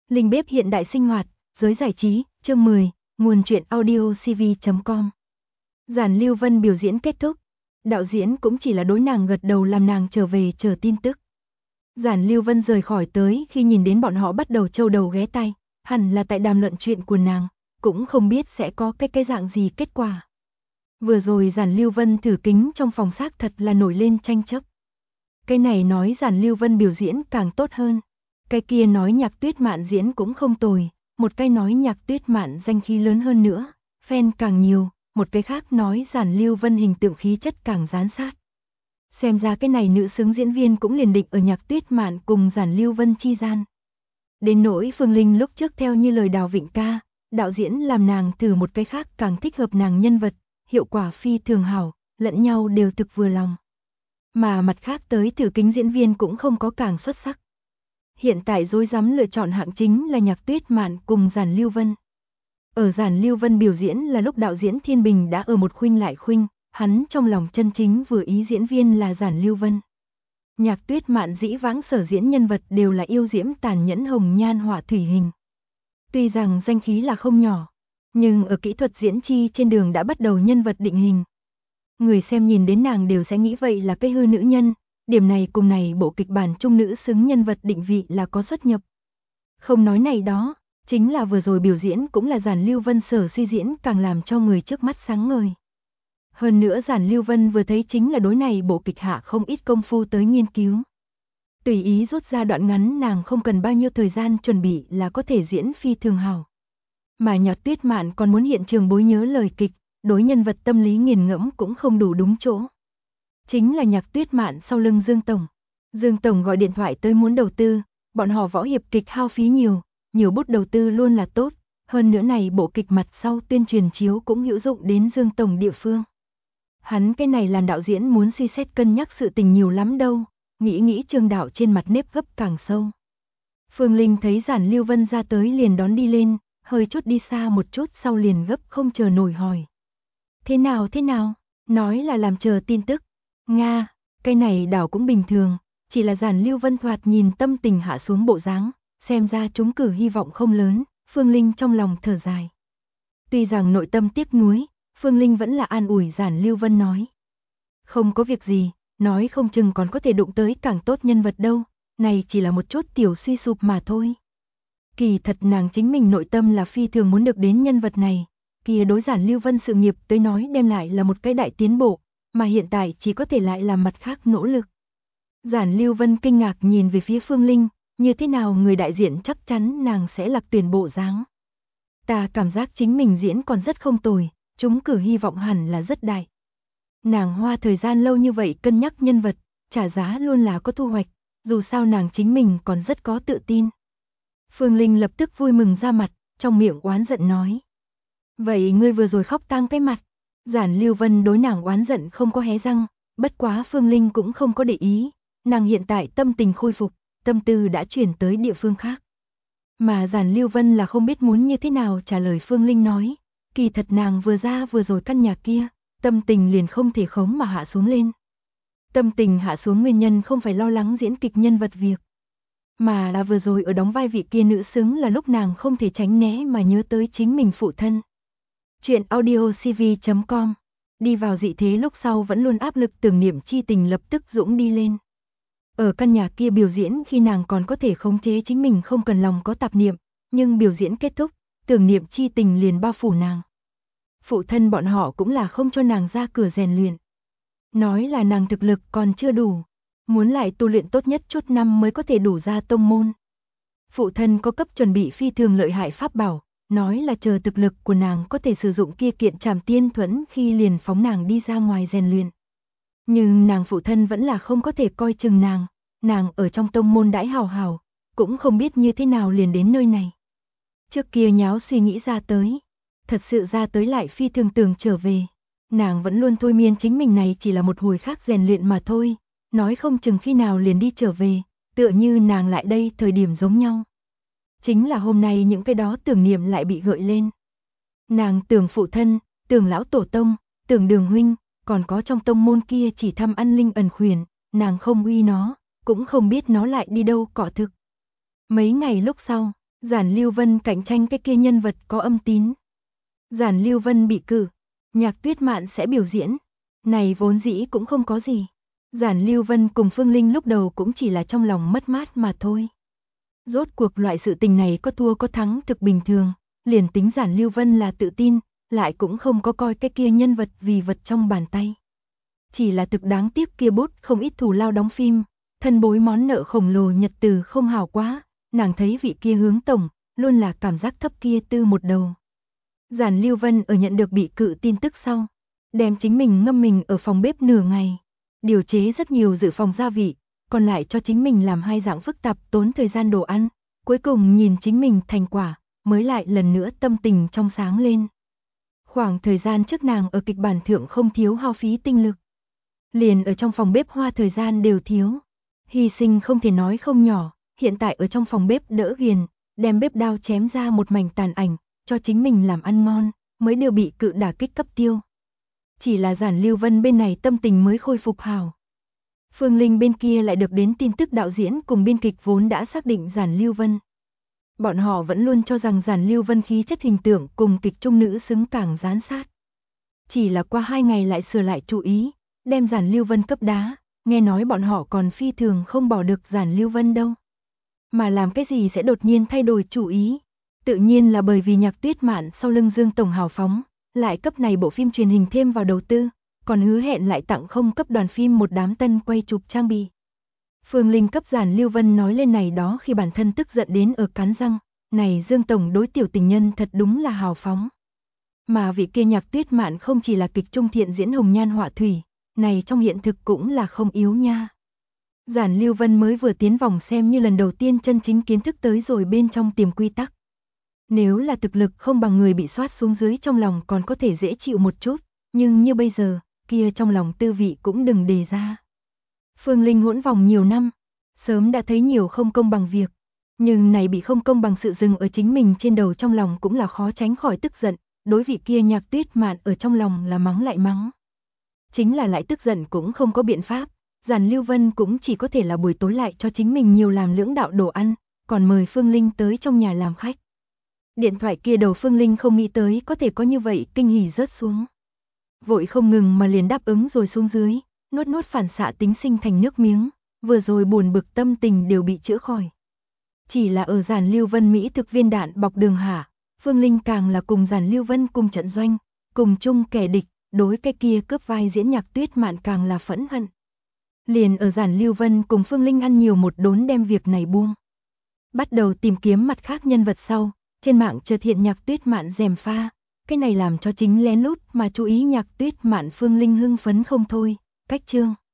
Linh bếp hiện đại sinh hoạt, giới giải trí, chương 10, nguồn truyện audio cv.com. Giản Lưu Vân biểu diễn kết thúc, đạo diễn cũng chỉ là đối nàng gật đầu làm nàng trở về chờ tin tức. Giản Lưu Vân rời khỏi tới khi nhìn đến bọn họ bắt đầu trâu đầu ghé tai, hẳn là tại đàm luận chuyện của nàng, cũng không biết sẽ có cái dạng gì kết quả. Vừa rồi Giản Lưu Vân thử kính trong phòng xác thật là nổi lên tranh chấp. Cái này nói Giản Lưu Vân biểu diễn càng tốt hơn, cái kia nói Nhạc Tuyết Mạn diễn cũng không tồi, một cái nói Nhạc Tuyết Mạn danh khí lớn hơn nữa, fan càng nhiều, một cái khác nói Giản Lưu Vân hình tượng khí chất càng dán sát. Xem ra cái này nữ xứng diễn viên cũng liền định ở Nhạc Tuyết Mạn cùng Giản Lưu Vân chi gian. Đến nỗi Phương Linh lúc trước theo như lời Đào Vịnh ca, đạo diễn làm nàng thử một cái khác càng thích hợp nàng nhân vật, hiệu quả phi thường hảo, lẫn nhau đều thực vừa lòng. Mà mặt khác tới thử kính diễn viên cũng không có càng xuất sắc. Hiện tại rối rắm lựa chọn hạng chính là Nhạc Tuyết Mạn cùng Giản Lưu Vân. Ở Giản Lưu Vân biểu diễn là lúc đạo diễn Thiên Bình đã ở một khuynh lại khuynh, hắn trong lòng chân chính vừa ý diễn viên là Giản Lưu Vân. Nhạc Tuyết Mạn dĩ vãng sở diễn nhân vật đều là yêu diễm tàn nhẫn hồng nhan họa thủy hình. Tuy rằng danh khí là không nhỏ, nhưng ở kỹ thuật diễn chi trên đường đã bắt đầu nhân vật định hình. Người xem nhìn đến nàng đều sẽ nghĩ vậy là cái hư nữ nhân, điểm này cùng này bộ kịch bản trung nữ xứng nhân vật định vị là có xuất nhập. Không nói này đó, chính là vừa rồi biểu diễn cũng là Giản Lưu Vân sở suy diễn càng làm cho người trước mắt sáng ngời. Hơn nữa Giản Lưu Vân vừa thấy chính là đối này bộ kịch hạ không ít công phu tới nghiên cứu. Tùy ý rút ra đoạn ngắn nàng không cần bao nhiêu thời gian chuẩn bị là có thể diễn phi thường hảo. Mà Nhạc Tuyết Mạn còn muốn hiện trường bối nhớ lời kịch, đối nhân vật tâm lý nghiền ngẫm cũng không đủ đúng chỗ. Chính là Nhạc Tuyết Mạn sau lưng Dương Tổng. Dương Tổng gọi điện thoại tới muốn đầu tư, bọn họ võ hiệp kịch hao phí nhiều bút đầu tư luôn là tốt, hơn nữa này bộ kịch mặt sau tuyên truyền chiếu cũng hữu dụng đến Dương Tổng địa phương. Hắn cái này làm đạo diễn muốn suy xét cân nhắc sự tình nhiều lắm đâu, nghĩ Trương đạo trên mặt nếp gấp càng sâu. Phương Linh thấy Giản Lưu Vân ra tới liền đón đi lên, hơi chút đi xa một chút sau liền gấp không chờ nổi hỏi. Thế nào, nói là làm chờ tin tức. Nga, cái này đảo cũng bình thường, chỉ là Giản Lưu Vân thoạt nhìn tâm tình hạ xuống bộ dáng, xem ra trúng cử hy vọng không lớn, Phương Linh trong lòng thở dài. Tuy rằng nội tâm tiếc nuối, Phương Linh vẫn là an ủi Giản Lưu Vân nói. Không có việc gì, nói không chừng còn có thể đụng tới càng tốt nhân vật đâu, này chỉ là một chút tiểu suy sụp mà thôi. Kỳ thật nàng chính mình nội tâm là phi thường muốn được đến nhân vật này, kia đối Giản Lưu Vân sự nghiệp tới nói đem lại là một cái đại tiến bộ, mà hiện tại chỉ có thể lại làm mặt khác nỗ lực. Giản Lưu Vân kinh ngạc nhìn về phía Phương Linh, như thế nào người đại diện chắc chắn nàng sẽ lạc tuyển bộ dáng. Ta cảm giác chính mình diễn còn rất không tồi, trúng cử hy vọng hẳn là rất đại. Nàng hoa thời gian lâu như vậy cân nhắc nhân vật, trả giá luôn là có thu hoạch, dù sao nàng chính mình còn rất có tự tin. Phương Linh lập tức vui mừng ra mặt, trong miệng oán giận nói. Vậy ngươi vừa rồi khóc tang cái mặt. Giản Lưu Vân đối nàng oán giận không có hé răng, bất quá Phương Linh cũng không có để ý, nàng hiện tại tâm tình khôi phục, tâm tư đã chuyển tới địa phương khác. Mà Giản Lưu Vân là không biết muốn như thế nào trả lời Phương Linh nói, kỳ thật nàng vừa ra vừa rồi căn nhà kia, tâm tình liền không thể khống mà hạ xuống lên. Tâm tình hạ xuống nguyên nhân không phải lo lắng diễn kịch nhân vật việc, mà là vừa rồi ở đóng vai vị kia nữ xứng là lúc nàng không thể tránh né mà nhớ tới chính mình phụ thân. Chuyện audio cv.com. Đi vào dị thế lúc sau vẫn luôn áp lực tưởng niệm chi tình lập tức dũng đi lên. Ở căn nhà kia biểu diễn khi nàng còn có thể khống chế chính mình không cần lòng có tạp niệm, nhưng biểu diễn kết thúc, tưởng niệm chi tình liền bao phủ nàng. Phụ thân bọn họ cũng là không cho nàng ra cửa rèn luyện. Nói là nàng thực lực còn chưa đủ, muốn lại tu luyện tốt nhất chút năm mới có thể đủ ra tông môn. Phụ thân có cấp chuẩn bị phi thường lợi hại pháp bảo, nói là chờ thực lực của nàng có thể sử dụng kia kiện Trảm Tiên Thuẫn khi liền phóng nàng đi ra ngoài rèn luyện. Nhưng nàng phụ thân vẫn là không có thể coi chừng nàng ở trong tông môn đãi hào hào, cũng không biết như thế nào liền đến nơi này. Trước kia nháo suy nghĩ ra tới, thật sự ra tới lại phi thường tưởng trở về. Nàng vẫn luôn thôi miên chính mình này chỉ là một hồi khác rèn luyện mà thôi, nói không chừng khi nào liền đi trở về, tựa như nàng lại đây thời điểm giống nhau. Chính là hôm nay những cái đó tưởng niệm lại bị gợi lên. Nàng tưởng phụ thân, tưởng lão tổ tông, tưởng Đường huynh, còn có trong tông môn kia chỉ thăm ăn linh ẩn khuyển, nàng không uy nó, cũng không biết nó lại đi đâu cọ thực. Mấy ngày lúc sau, Giản Lưu Vân cạnh tranh cái kia nhân vật có âm tín. Giản Lưu Vân bị cử, Nhạc Tuyết Mạn sẽ biểu diễn. Này vốn dĩ cũng không có gì. Giản Lưu Vân cùng Phương Linh lúc đầu cũng chỉ là trong lòng mất mát mà thôi. Rốt cuộc loại sự tình này có thua có thắng thực bình thường, liền tính Giản Lưu Vân là tự tin, lại cũng không có coi cái kia nhân vật vì vật trong bàn tay. Chỉ là thực đáng tiếc kia bút không ít thù lao đóng phim, thân bối món nợ khổng lồ nhật từ không hào quá, nàng thấy vị kia hướng tổng, luôn là cảm giác thấp kia tư một đầu. Giản Lưu Vân ở nhận được bị cự tin tức sau, đem chính mình ngâm mình ở phòng bếp nửa ngày, điều chế rất nhiều dự phòng gia vị, còn lại cho chính mình làm 2 dạng phức tạp tốn thời gian đồ ăn, cuối cùng nhìn chính mình thành quả, mới lại lần nữa tâm tình trong sáng lên. Khoảng thời gian trước nàng ở kịch bản thượng không thiếu hao phí tinh lực, liền ở trong phòng bếp hoa thời gian đều thiếu, hy sinh không thể nói không nhỏ, hiện tại ở trong phòng bếp đỡ ghiền, đem bếp đao chém ra một mảnh tàn ảnh, cho chính mình làm ăn ngon, mới đều bị cự đả kích cấp tiêu. Chỉ là Giản Lưu Vân bên này tâm tình mới khôi phục hào. Phương Linh bên kia lại được đến tin tức đạo diễn cùng biên kịch vốn đã xác định Giản Lưu Vân. Bọn họ vẫn luôn cho rằng Giản Lưu Vân khí chất hình tượng cùng kịch trung nữ xứng càng dán sát. Chỉ là qua 2 ngày lại sửa lại chú ý, đem Giản Lưu Vân cấp đá, nghe nói bọn họ còn phi thường không bỏ được Giản Lưu Vân đâu. Mà làm cái gì sẽ đột nhiên thay đổi chủ ý? Tự nhiên là bởi vì Nhạc Tuyết Mạn sau lưng Dương tổng hào phóng, lại cấp này bộ phim truyền hình thêm vào đầu tư, còn hứa hẹn lại tặng không cấp đoàn phim một đám tân quay chụp trang bị. Phương Linh cấp Giản Lưu Vân nói lên này đó khi bản thân tức giận đến ở cắn răng, này Dương tổng đối tiểu tình nhân thật đúng là hào phóng. Mà vị kia Nhạc Tuyết Mạn không chỉ là kịch trung thiện diễn hồng nhan họa thủy, này trong hiện thực cũng là không yếu nha. Giản Lưu Vân mới vừa tiến vòng xem như lần đầu tiên chân chính kiến thức tới rồi bên trong tiềm quy tắc. Nếu là thực lực không bằng người bị soát xuống dưới trong lòng còn có thể dễ chịu một chút, nhưng như bây giờ, kia trong lòng tư vị cũng đừng đề ra. Phương Linh hỗn vòng nhiều năm, sớm đã thấy nhiều không công bằng việc, nhưng này bị không công bằng sự dừng ở chính mình trên đầu trong lòng cũng là khó tránh khỏi tức giận, đối vị kia Nhạc Tuyết Mạn ở trong lòng là mắng lại mắng. Chính là lại tức giận cũng không có biện pháp, Giản Lưu Vân cũng chỉ có thể là buổi tối lại cho chính mình nhiều làm lưỡng đạo đồ ăn, còn mời Phương Linh tới trong nhà làm khách. Điện thoại kia đầu Phương Linh không nghĩ tới có thể có như vậy kinh hỉ rớt xuống. Vội không ngừng mà liền đáp ứng rồi xuống dưới, nuốt phản xạ tính sinh thành nước miếng, vừa rồi buồn bực tâm tình đều bị chữa khỏi. Chỉ là ở Giản Lưu Vân Mỹ thực viên đạn bọc đường hả, Phương Linh càng là cùng Giản Lưu Vân cùng trận doanh, cùng chung kẻ địch, đối cái kia cướp vai diễn Nhạc Tuyết Mạn càng là phẫn hận. Liền ở Giản Lưu Vân cùng Phương Linh ăn nhiều một đốn đem việc này buông. Bắt đầu tìm kiếm mặt khác nhân vật sau, trên mạng chợt hiện Nhạc Tuyết Mạn gièm pha, cái này làm cho chính lén lút mà chú ý Nhạc Tuyết Mạn Phương Linh hưng phấn không thôi, cách chương.